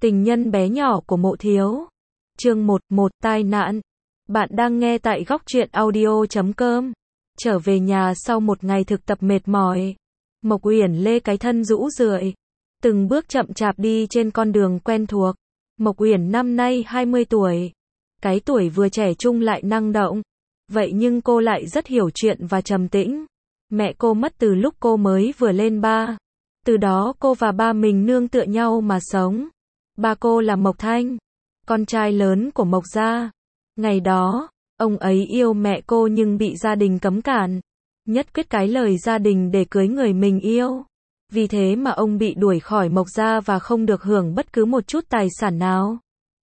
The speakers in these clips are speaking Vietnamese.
Tình nhân bé nhỏ của Mộ Thiếu. Chương 1, tai nạn. Bạn đang nghe tại góc truyện audio.com. Trở về nhà sau một ngày thực tập mệt mỏi, Mộc Uyển lê cái thân rũ rượi, từng bước chậm chạp đi trên con đường quen thuộc. Mộc Uyển năm nay 20 tuổi. Cái tuổi vừa trẻ trung lại năng động. Vậy nhưng cô lại rất hiểu chuyện và trầm tĩnh. Mẹ cô mất từ lúc cô mới vừa lên 3. Từ đó cô và ba mình nương tựa nhau mà sống. Ba cô là Mộc Thanh, con trai lớn của Mộc gia. Ngày đó, ông ấy yêu mẹ cô nhưng bị gia đình cấm cản, nhất quyết cái lời gia đình để cưới người mình yêu. Vì thế mà ông bị đuổi khỏi Mộc gia và không được hưởng bất cứ một chút tài sản nào.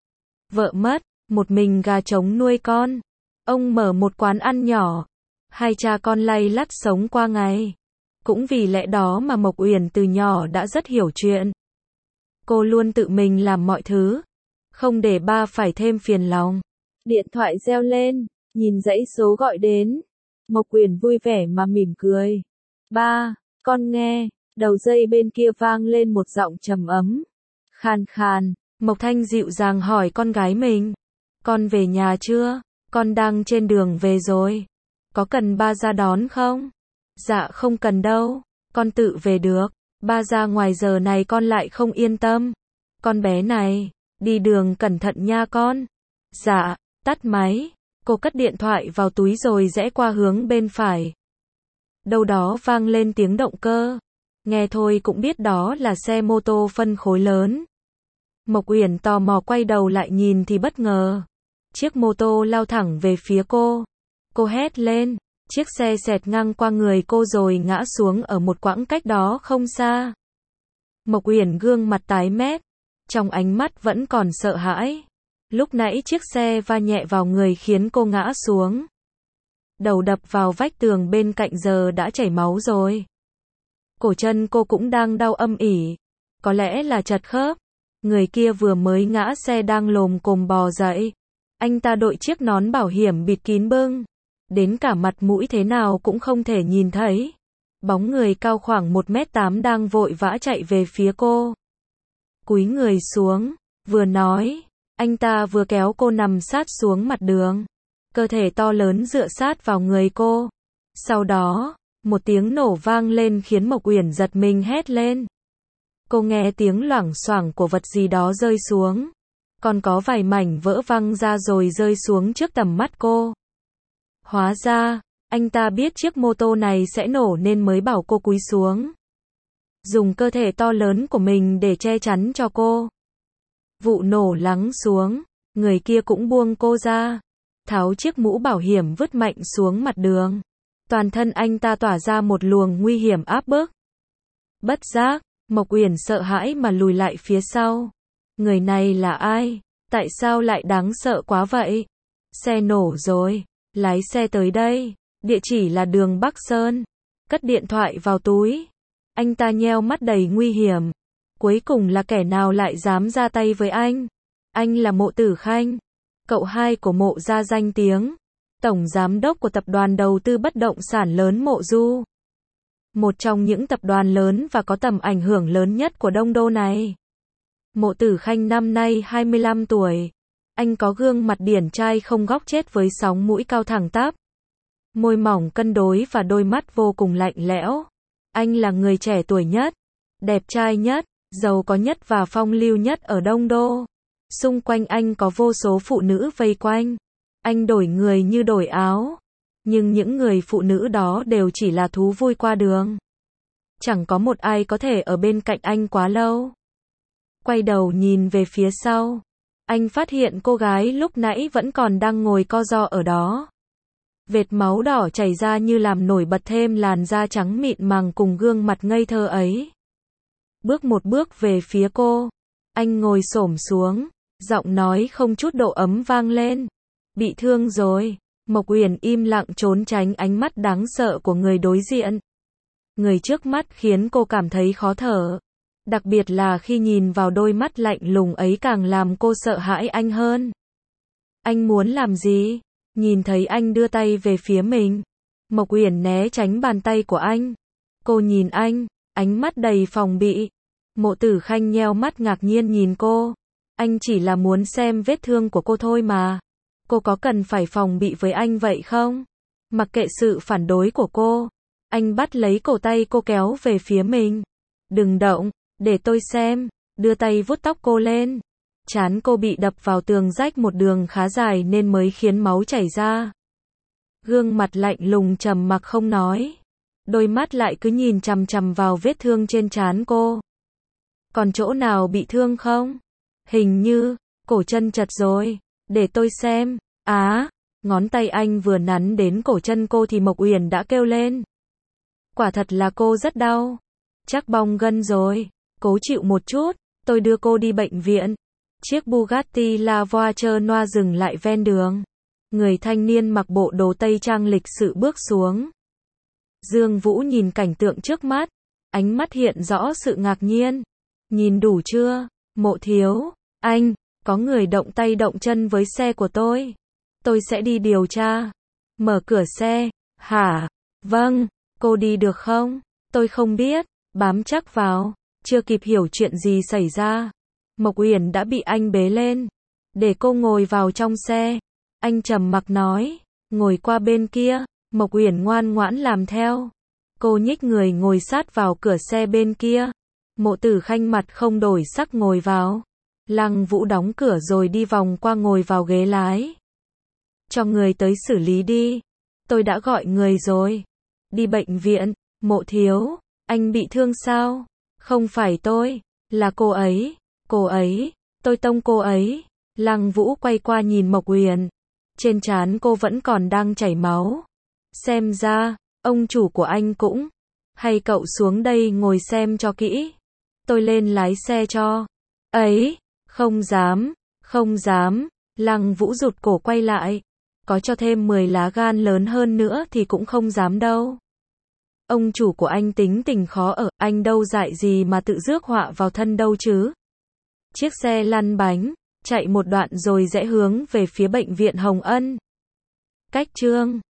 Vợ mất, một mình gà trống nuôi con. Ông mở một quán ăn nhỏ, hai cha con lay lắt sống qua ngày. Cũng vì lẽ đó mà Mộc Uyển từ nhỏ đã rất hiểu chuyện. Cô luôn tự mình làm mọi thứ, không để ba phải thêm phiền lòng. Điện thoại reo lên, nhìn dãy số gọi đến. Mộc Uyển vui vẻ mà mỉm cười. Ba, con nghe. Đầu dây bên kia vang lên một giọng trầm ấm, khàn khàn. Mộc Thanh dịu dàng hỏi con gái mình. Con về nhà chưa? Con đang trên đường về rồi. Có cần ba ra đón không? Dạ không cần đâu, con tự về được. Ba ra ngoài giờ này con lại không yên tâm. Con bé này, đi đường cẩn thận nha con. Dạ, tắt máy. Cô cất điện thoại vào túi rồi rẽ qua hướng bên phải. Đâu đó vang lên tiếng động cơ. Nghe thôi cũng biết đó là xe mô tô phân khối lớn. Mộc Uyển tò mò quay đầu lại nhìn thì bất ngờ. Chiếc mô tô lao thẳng về phía cô. Cô hét lên. Chiếc xe xẹt ngang qua người cô rồi ngã xuống ở một quãng cách đó không xa. Mộc Uyển gương mặt tái mét, trong ánh mắt vẫn còn sợ hãi. Lúc nãy chiếc xe va nhẹ vào người khiến cô ngã xuống. Đầu đập vào vách tường bên cạnh giờ đã chảy máu rồi. Cổ chân cô cũng đang đau âm ỉ. Có lẽ là trật khớp. Người kia vừa mới ngã xe đang lồm cồm bò dậy. Anh ta đội chiếc nón bảo hiểm bịt kín bưng. Đến cả mặt mũi thế nào cũng không thể nhìn thấy. Bóng người cao khoảng 1m8 đang vội vã chạy về phía cô. Cúi người xuống, vừa nói, anh ta vừa kéo cô nằm sát xuống mặt đường. Cơ thể to lớn dựa sát vào người cô. Sau đó, một tiếng nổ vang lên khiến Mộc Uyển giật mình hét lên. Cô nghe tiếng loảng xoảng của vật gì đó rơi xuống. Còn có vài mảnh vỡ văng ra rồi rơi xuống trước tầm mắt cô. Hóa ra, anh ta biết chiếc mô tô này sẽ nổ nên mới bảo cô cúi xuống. Dùng cơ thể to lớn của mình để che chắn cho cô. Vụ nổ lắng xuống, người kia cũng buông cô ra. Tháo chiếc mũ bảo hiểm vứt mạnh xuống mặt đường. Toàn thân anh ta tỏa ra một luồng nguy hiểm áp bức. Bất giác, Mộc Uyển sợ hãi mà lùi lại phía sau. Người này là ai? Tại sao lại đáng sợ quá vậy? Xe nổ rồi. Lái xe tới đây. Địa chỉ là đường Bắc Sơn. Cất điện thoại vào túi. Anh ta nheo mắt đầy nguy hiểm. Cuối cùng là kẻ nào lại dám ra tay với anh? Anh là Mộ Tử Khanh, cậu hai của Mộ gia danh tiếng, tổng giám đốc của tập đoàn đầu tư bất động sản lớn Mộ Du. Một trong những tập đoàn lớn và có tầm ảnh hưởng lớn nhất của Đông Đô này. Mộ Tử Khanh năm nay 25 tuổi. Anh có gương mặt điển trai không góc chết với sóng mũi cao thẳng tắp. Môi mỏng cân đối và đôi mắt vô cùng lạnh lẽo. Anh là người trẻ tuổi nhất, đẹp trai nhất, giàu có nhất và phong lưu nhất ở Đông Đô. Xung quanh anh có vô số phụ nữ vây quanh. Anh đổi người như đổi áo. Nhưng những người phụ nữ đó đều chỉ là thú vui qua đường. Chẳng có một ai có thể ở bên cạnh anh quá lâu. Quay đầu nhìn về phía sau. Anh phát hiện cô gái lúc nãy vẫn còn đang ngồi co ro ở đó. Vệt máu đỏ chảy ra như làm nổi bật thêm làn da trắng mịn màng cùng gương mặt ngây thơ ấy. Bước một bước về phía cô. Anh ngồi xổm xuống. Giọng nói không chút độ ấm vang lên. Bị thương rồi. Mộc Uyển im lặng trốn tránh ánh mắt đáng sợ của người đối diện. Người trước mắt khiến cô cảm thấy khó thở. Đặc biệt là khi nhìn vào đôi mắt lạnh lùng ấy càng làm cô sợ hãi anh hơn. Anh muốn làm gì? Nhìn thấy anh đưa tay về phía mình. Mộc Uyển né tránh bàn tay của anh. Cô nhìn anh, ánh mắt đầy phòng bị. Mộ Tử Khanh nheo mắt ngạc nhiên nhìn cô. Anh chỉ là muốn xem vết thương của cô thôi mà. Cô có cần phải phòng bị với anh vậy không? Mặc kệ sự phản đối của cô, anh bắt lấy cổ tay cô kéo về phía mình. Đừng động, để tôi xem, đưa tay vuốt tóc cô lên. Trán cô bị đập vào tường rách một đường khá dài nên mới khiến máu chảy ra. Gương mặt lạnh lùng trầm mặc không nói. Đôi mắt lại cứ nhìn chằm chằm vào vết thương trên trán cô. Còn chỗ nào bị thương không? Hình như, cổ chân chật rồi. Để tôi xem. Ngón tay anh vừa nắn đến cổ chân cô thì Mộc Uyển đã kêu lên. Quả thật là cô rất đau. Chắc bong gân rồi. Cố chịu một chút, tôi đưa cô đi bệnh viện. Chiếc Bugatti La Voiture Noire dừng lại ven đường. Người thanh niên mặc bộ đồ tây trang lịch sự bước xuống. Dương Vũ nhìn cảnh tượng trước mắt, ánh mắt hiện rõ sự ngạc nhiên. Nhìn đủ chưa, Mộ thiếu, anh, có người động tay động chân với xe của tôi. Tôi sẽ đi điều tra. Mở cửa xe, hả? Vâng, cô đi được không? Tôi không biết, bám chắc vào. Chưa kịp hiểu chuyện gì xảy ra, Mộc Uyển đã bị anh bế lên. Để cô ngồi vào trong xe. Anh trầm mặc nói, ngồi qua bên kia. Mộc Uyển ngoan ngoãn làm theo. Cô nhích người ngồi sát vào cửa xe bên kia. Mộ Tử Khanh mặt không đổi sắc ngồi vào. Lăng Vũ đóng cửa rồi đi vòng qua ngồi vào ghế lái. Cho người tới xử lý đi. Tôi đã gọi người rồi. Đi bệnh viện. Mộ thiếu, anh bị thương sao? Không phải tôi, là cô ấy. Cô ấy, tôi tông cô ấy. Lăng Vũ quay qua nhìn Mộc Uyển. Trên trán cô vẫn còn đang chảy máu. Xem ra, ông chủ của anh cũng. Hay cậu xuống đây ngồi xem cho kỹ. Tôi lên lái xe cho. Ấy, không dám, không dám. Lăng Vũ rụt cổ quay lại. Có cho thêm 10 lá gan lớn hơn nữa thì cũng không dám đâu. Ông chủ của anh tính tình khó ở, anh đâu dại gì mà tự rước họa vào thân đâu chứ. Chiếc xe lăn bánh, chạy một đoạn rồi rẽ hướng về phía bệnh viện Hồng Ân. Cách chương